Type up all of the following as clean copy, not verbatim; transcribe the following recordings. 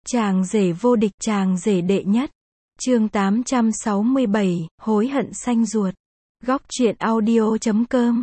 Chàng rể vô địch, chàng rể đệ nhất. Chương 867, hối hận xanh ruột. Góc truyện audio.com.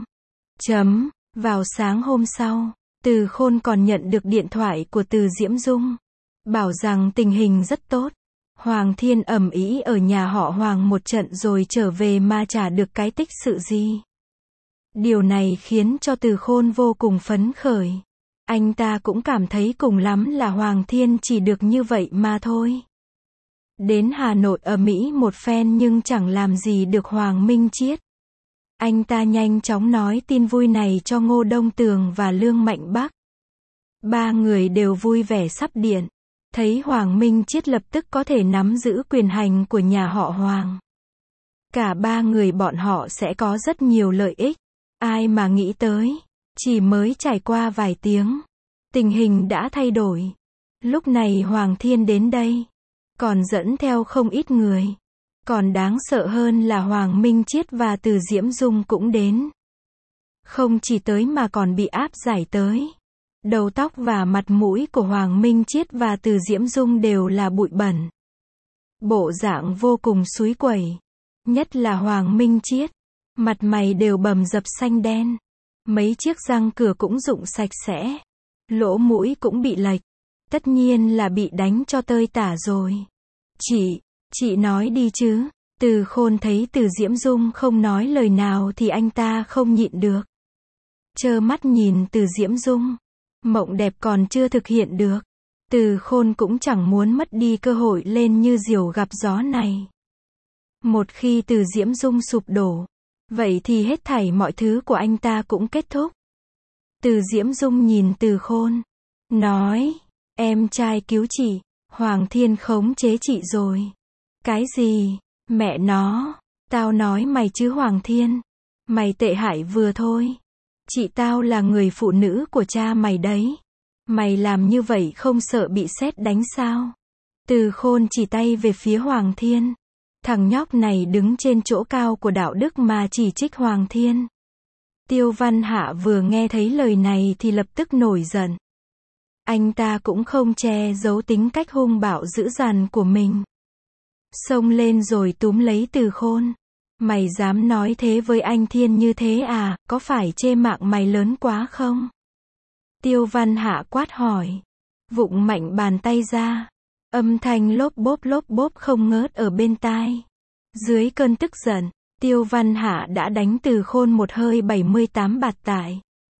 Vào sáng hôm sau, Từ Khôn còn nhận được điện thoại của Từ Diễm Dung. Bảo rằng tình hình rất tốt. Hoàng Thiên ầm ĩ ở nhà họ Hoàng một trận rồi trở về mà chả được cái tích sự gì. Điều này khiến cho Từ Khôn vô cùng phấn khởi. Anh ta cũng cảm thấy cùng lắm là Hoàng Thiên chỉ được như vậy mà thôi. Đến Hà Nội ầm ĩ một phen nhưng chẳng làm gì được Hoàng Minh Chiết. Anh ta nhanh chóng nói tin vui này cho Ngô Đông Tường và Lương Mạnh Bắc. Ba người đều vui vẻ sắp điện. Thấy Hoàng Minh Chiết lập tức có thể nắm giữ quyền hành của nhà họ Hoàng. Cả ba người bọn họ sẽ có rất nhiều lợi ích. Ai mà nghĩ tới. Chỉ mới trải qua vài tiếng. Tình hình đã thay đổi. Lúc này Hoàng Thiên đến đây. Còn dẫn theo không ít người. Còn đáng sợ hơn là Hoàng Minh Chiết và Từ Diễm Dung cũng đến. Không chỉ tới mà còn bị áp giải tới. Đầu tóc và mặt mũi của Hoàng Minh Chiết và Từ Diễm Dung đều là bụi bẩn. Bộ dạng vô cùng xúi quẩy. Nhất là Hoàng Minh Chiết. Mặt mày đều bầm dập xanh đen. Mấy chiếc răng cửa cũng rụng sạch sẽ. Lỗ mũi cũng bị lệch. Tất nhiên là bị đánh cho tơi tả rồi. Chị nói đi chứ. Từ Khôn thấy Từ Diễm Dung không nói lời nào thì anh ta không nhịn được. Trơ mắt nhìn Từ Diễm Dung. Mộng đẹp còn chưa thực hiện được. Từ Khôn cũng chẳng muốn mất đi cơ hội lên như diều gặp gió này. Một khi Từ Diễm Dung sụp đổ, vậy thì hết thảy mọi thứ của anh ta cũng kết thúc. Từ Diễm Dung nhìn Từ Khôn. Nói, em trai cứu chị. Hoàng Thiên khống chế chị rồi. Cái gì? Mẹ nó. Tao nói mày chứ Hoàng Thiên. Mày tệ hại vừa thôi. Chị tao là người phụ nữ của cha mày đấy. Mày làm như vậy không sợ bị sét đánh sao? Từ Khôn chỉ tay về phía Hoàng Thiên. Thằng nhóc này đứng trên chỗ cao của đạo đức mà chỉ trích Hoàng Thiên. Tiêu Văn Hạ vừa nghe thấy lời này thì lập tức nổi giận. Anh ta cũng không che giấu tính cách hung bạo dữ dằn của mình. Xông lên rồi túm lấy Từ Khôn. Mày dám nói thế với anh Thiên như thế à, có phải chê mạng mày lớn quá không? Tiêu Văn Hạ quát hỏi. Vụng mạnh bàn tay ra. Âm thanh lốp bốp không ngớt ở bên tai. Dưới cơn tức giận, Tiêu Văn Hạ đã đánh Từ Khôn một hơi 78 bạt tải.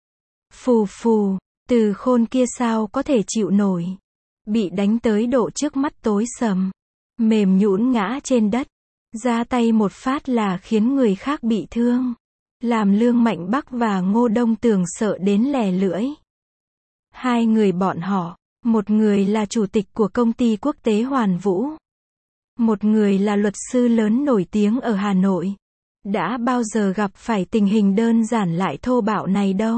Phù phù, Từ Khôn kia sao có thể chịu nổi. Bị đánh tới độ trước mắt tối sầm. Mềm nhũn ngã trên đất. Ra tay một phát là khiến người khác bị thương. Làm Lương Mạnh Bắc và Ngô Đông Tường sợ đến lè lưỡi. Hai người bọn họ. Một người là chủ tịch của công ty quốc tế Hoàn Vũ. Một người là luật sư lớn nổi tiếng ở Hà Nội. Đã bao giờ gặp phải tình hình đơn giản lại thô bạo này đâu.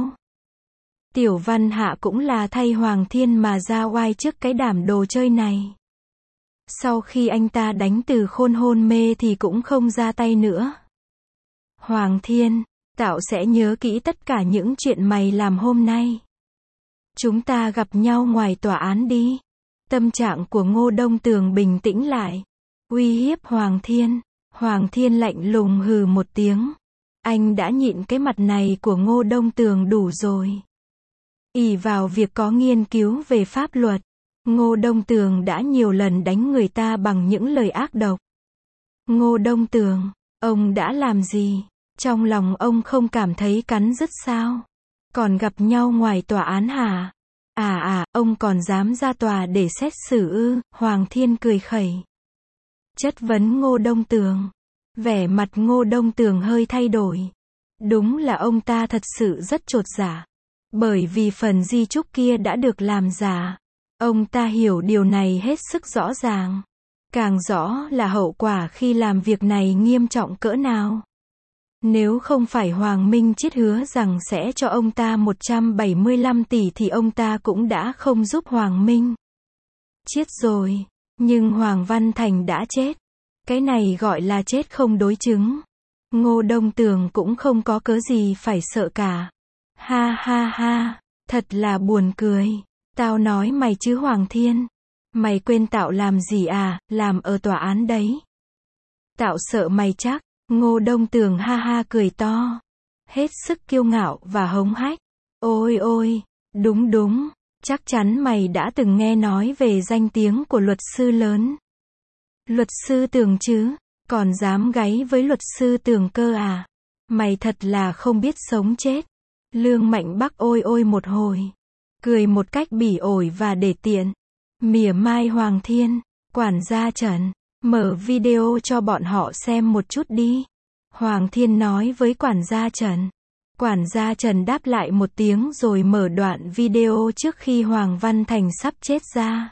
Tiểu Văn Hạ cũng là thay Hoàng Thiên mà ra oai trước cái đám đồ chơi này. Sau khi anh ta đánh Từ Khôn hôn mê thì cũng không ra tay nữa. Hoàng Thiên, tao sẽ nhớ kỹ tất cả những chuyện mày làm hôm nay. Chúng ta gặp nhau ngoài tòa án đi. Tâm trạng của Ngô Đông Tường bình tĩnh lại. Uy hiếp Hoàng Thiên. Hoàng Thiên lạnh lùng hừ một tiếng. Anh đã nhịn cái mặt này của Ngô Đông Tường đủ rồi. Ỷ vào việc có nghiên cứu về pháp luật, Ngô Đông Tường đã nhiều lần đánh người ta bằng những lời ác độc. Ngô Đông Tường, ông đã làm gì? Trong lòng ông không cảm thấy cắn rứt sao? Còn gặp nhau ngoài tòa án hả? Ông còn dám ra tòa để xét xử ư? Hoàng Thiên cười khẩy. Chất vấn Ngô Đông Tường. Vẻ mặt Ngô Đông Tường hơi thay đổi. Đúng là ông ta thật sự rất chột dạ. Bởi vì phần di chúc kia đã được làm giả. Ông ta hiểu điều này hết sức rõ ràng. Càng rõ là hậu quả khi làm việc này nghiêm trọng cỡ nào. Nếu không phải Hoàng Minh Chiết hứa rằng sẽ cho ông ta 175 tỷ thì ông ta cũng đã không giúp Hoàng Minh Chiết rồi. Nhưng Hoàng Văn Thành đã chết. Cái này gọi là chết không đối chứng. Ngô Đông Tường cũng không có cớ gì phải sợ cả. Ha ha ha, thật là buồn cười. Tao nói mày chứ Hoàng Thiên. Mày quên Tạo làm gì à, làm ở tòa án đấy. Tạo sợ mày chắc, Ngô Đông Tường ha ha cười to. Hết sức kiêu ngạo và hống hách. Ôi ôi, đúng đúng, chắc chắn mày đã từng nghe nói về danh tiếng của luật sư lớn. Luật sư Tường chứ, còn dám gáy với luật sư Tường cơ à? Mày thật là không biết sống chết. Lương Mạnh Bắc ôi ôi một hồi. Cười một cách bỉ ổi và để tiện. Mỉa mai Hoàng Thiên, quản gia Trần, mở video cho bọn họ xem một chút đi. Hoàng Thiên nói với quản gia Trần. Quản gia Trần đáp lại một tiếng rồi mở đoạn video trước khi Hoàng Văn Thành sắp chết ra.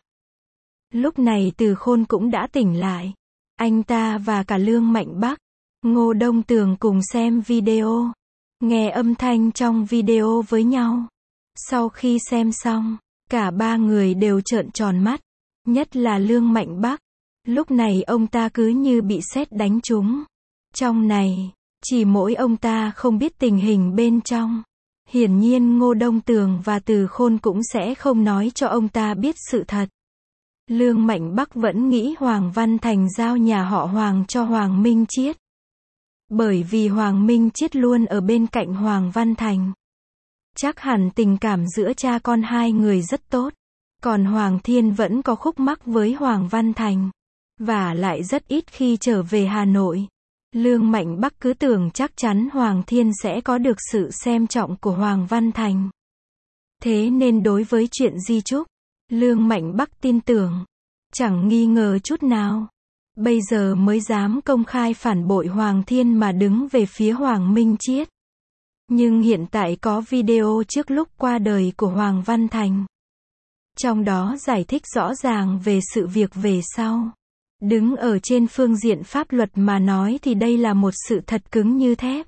Lúc này Từ Khôn cũng đã tỉnh lại. Anh ta và cả Lương Mạnh Bắc, Ngô Đông Tường cùng xem video. Nghe âm thanh trong video với nhau. Sau khi xem xong, cả ba người đều trợn tròn mắt. Nhất là Lương Mạnh Bắc. Lúc này ông ta cứ như bị sét đánh trúng. Trong này, chỉ mỗi ông ta không biết tình hình bên trong. Hiển nhiên Ngô Đông Tường và Từ Khôn cũng sẽ không nói cho ông ta biết sự thật. Lương Mạnh Bắc vẫn nghĩ Hoàng Văn Thành giao nhà họ Hoàng cho Hoàng Minh Chiết. Bởi vì Hoàng Minh Chiết luôn ở bên cạnh Hoàng Văn Thành. Chắc hẳn tình cảm giữa cha con hai người rất tốt. Còn Hoàng Thiên vẫn có khúc mắc với Hoàng Văn Thành. Và lại rất ít khi trở về Hà Nội. Lương Mạnh Bắc cứ tưởng chắc chắn Hoàng Thiên sẽ có được sự xem trọng của Hoàng Văn Thành. Thế nên đối với chuyện di chúc, Lương Mạnh Bắc tin tưởng. Chẳng nghi ngờ chút nào. Bây giờ mới dám công khai phản bội Hoàng Thiên mà đứng về phía Hoàng Minh Chiết. Nhưng hiện tại có video trước lúc qua đời của Hoàng Văn Thành. Trong đó giải thích rõ ràng về sự việc về sau. Đứng ở trên phương diện pháp luật mà nói thì đây là một sự thật cứng như thép.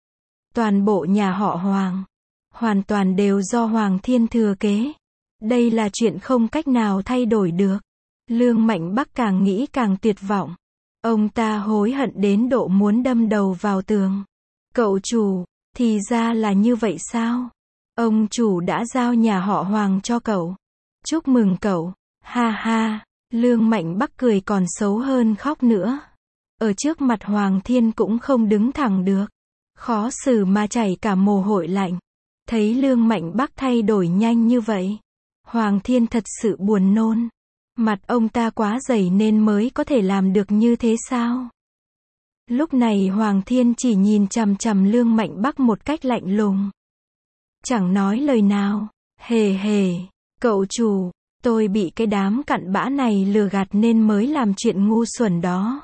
Toàn bộ nhà họ Hoàng, hoàn toàn đều do Hoàng Thiên thừa kế. Đây là chuyện không cách nào thay đổi được. Lương Mạnh Bắc càng nghĩ càng tuyệt vọng. Ông ta hối hận đến độ muốn đâm đầu vào tường. Cậu chủ, thì ra là như vậy sao? Ông chủ đã giao nhà họ Hoàng cho cậu. Chúc mừng cậu, ha ha. Lương Mạnh Bắc cười còn xấu hơn khóc nữa. Ở trước mặt Hoàng Thiên cũng không đứng thẳng được. Khó xử mà chảy cả mồ hôi lạnh. Thấy Lương Mạnh Bắc thay đổi nhanh như vậy. Hoàng Thiên thật sự buồn nôn. Mặt ông ta quá dày nên mới có thể làm được như thế sao? Lúc này Hoàng Thiên chỉ nhìn chằm chằm Lương Mạnh Bắc một cách lạnh lùng. Chẳng nói lời nào. Hề hề, cậu chủ, tôi bị cái đám cặn bã này lừa gạt nên mới làm chuyện ngu xuẩn đó.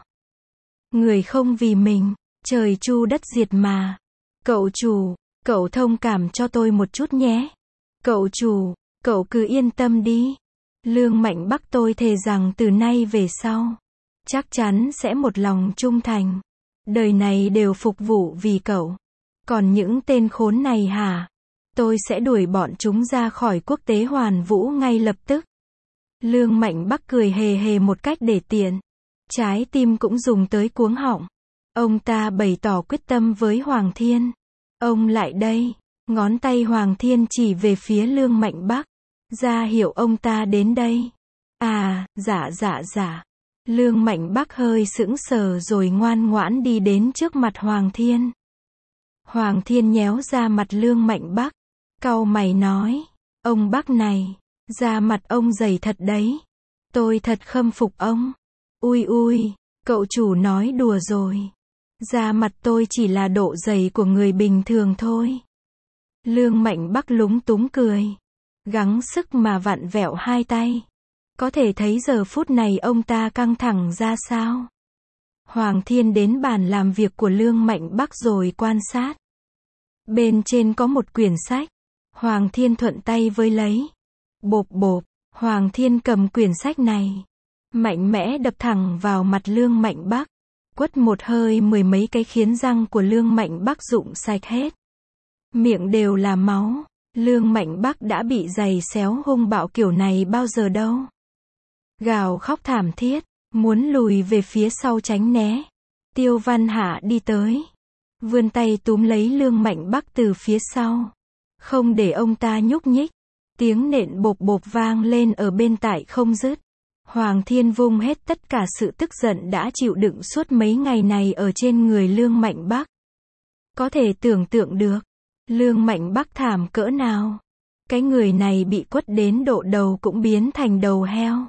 Người không vì mình, trời chu đất diệt mà. Cậu chủ, cậu thông cảm cho tôi một chút nhé. Cậu chủ, cậu cứ yên tâm đi. Lương Mạnh Bắc tôi thề rằng từ nay về sau, chắc chắn sẽ một lòng trung thành. Đời này đều phục vụ vì cậu. Còn những tên khốn này hả? Tôi sẽ đuổi bọn chúng ra khỏi quốc tế Hoàn Vũ ngay lập tức. Lương Mạnh Bắc cười hề hề một cách để tiện. Trái tim cũng dùng tới cuống họng. Ông ta bày tỏ quyết tâm với Hoàng Thiên. Ông lại đây. Ngón tay Hoàng Thiên chỉ về phía Lương Mạnh Bắc. Ra hiệu ông ta đến đây. À, dạ. Lương Mạnh Bắc hơi sững sờ rồi ngoan ngoãn đi đến trước mặt Hoàng Thiên. Hoàng Thiên nhéo ra mặt Lương Mạnh Bắc. Cau mày nói. Ông Bắc này, da mặt ông dày thật đấy. Tôi thật khâm phục ông. Ui, cậu chủ nói đùa rồi. Da mặt tôi chỉ là độ dày của người bình thường thôi. Lương Mạnh Bắc lúng túng cười. Gắng sức mà vặn vẹo hai tay. Có thể thấy giờ phút này ông ta căng thẳng ra sao. Hoàng Thiên đến bàn làm việc của Lương Mạnh Bắc rồi quan sát. Bên trên có một quyển sách. Hoàng Thiên thuận tay với lấy. Bộp, Hoàng Thiên cầm quyển sách này. Mạnh mẽ đập thẳng vào mặt Lương Mạnh Bắc. Quất một hơi 10 mấy cái khiến răng của Lương Mạnh Bắc rụng sạch hết. Miệng đều là máu. Lương Mạnh Bắc đã bị giày xéo hung bạo kiểu này bao giờ đâu. Gào khóc thảm thiết, muốn lùi về phía sau tránh né. Tiêu Văn Hạ đi tới. Vươn tay túm lấy Lương Mạnh Bắc từ phía sau. Không để ông ta nhúc nhích. Tiếng nện bộp vang lên ở bên tai không dứt. Hoàng Thiên vung hết tất cả sự tức giận đã chịu đựng suốt mấy ngày này ở trên người Lương Mạnh Bắc. Có thể tưởng tượng được, Lương Mạnh Bắc thảm cỡ nào. Cái người này bị quất đến độ đầu cũng biến thành đầu heo.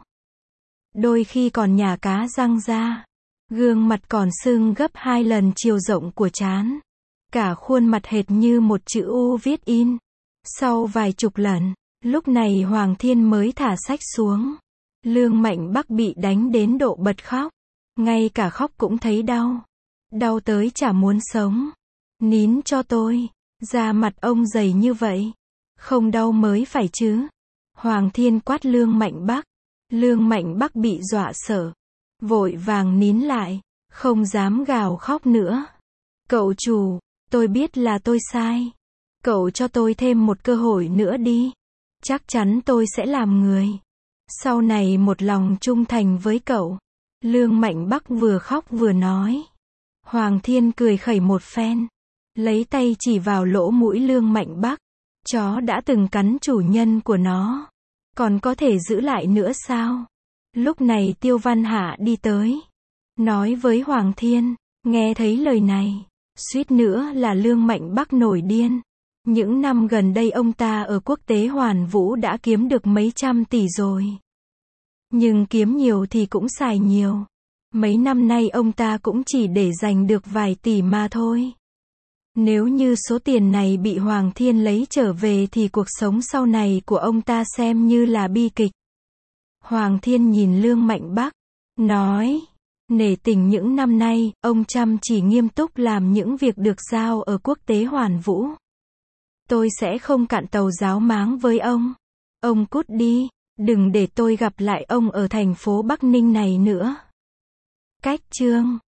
Đôi khi còn nhả cá răng ra. Gương mặt còn sưng gấp 2 lần chiều rộng của trán. Cả khuôn mặt hệt như một chữ U viết in. Sau vài chục lần, lúc này Hoàng Thiên mới thả sách xuống. Lương Mạnh Bắc bị đánh đến độ bật khóc. Ngay cả khóc cũng thấy đau. Đau tới chả muốn sống. Nín cho tôi. Da mặt ông dày như vậy. Không đau mới phải chứ. Hoàng Thiên quát Lương Mạnh Bắc. Lương Mạnh Bắc bị dọa sợ. Vội vàng nín lại. Không dám gào khóc nữa. Cậu chủ, tôi biết là tôi sai. Cậu cho tôi thêm một cơ hội nữa đi. Chắc chắn tôi sẽ làm người. Sau này một lòng trung thành với cậu. Lương Mạnh Bắc vừa khóc vừa nói. Hoàng Thiên cười khẩy một phen. Lấy tay chỉ vào lỗ mũi Lương Mạnh Bắc. Chó đã từng cắn chủ nhân của nó. Còn có thể giữ lại nữa sao? Lúc này Tiêu Văn Hạ đi tới. Nói với Hoàng Thiên. Nghe thấy lời này. Suýt nữa là Lương Mạnh Bắc nổi điên. Những năm gần đây ông ta ở quốc tế Hoàn Vũ đã kiếm được mấy trăm tỷ rồi. Nhưng kiếm nhiều thì cũng xài nhiều. Mấy năm nay ông ta cũng chỉ để dành được vài tỷ mà thôi. Nếu như số tiền này bị Hoàng Thiên lấy trở về thì cuộc sống sau này của ông ta xem như là bi kịch. Hoàng Thiên nhìn Lương Mạnh Bắc, nói, nể tình những năm nay, ông chăm chỉ nghiêm túc làm những việc được giao ở quốc tế Hoàn Vũ. Tôi sẽ không cạn tàu giáo máng với ông. Ông cút đi, đừng để tôi gặp lại ông ở thành phố Bắc Ninh này nữa. Cách chương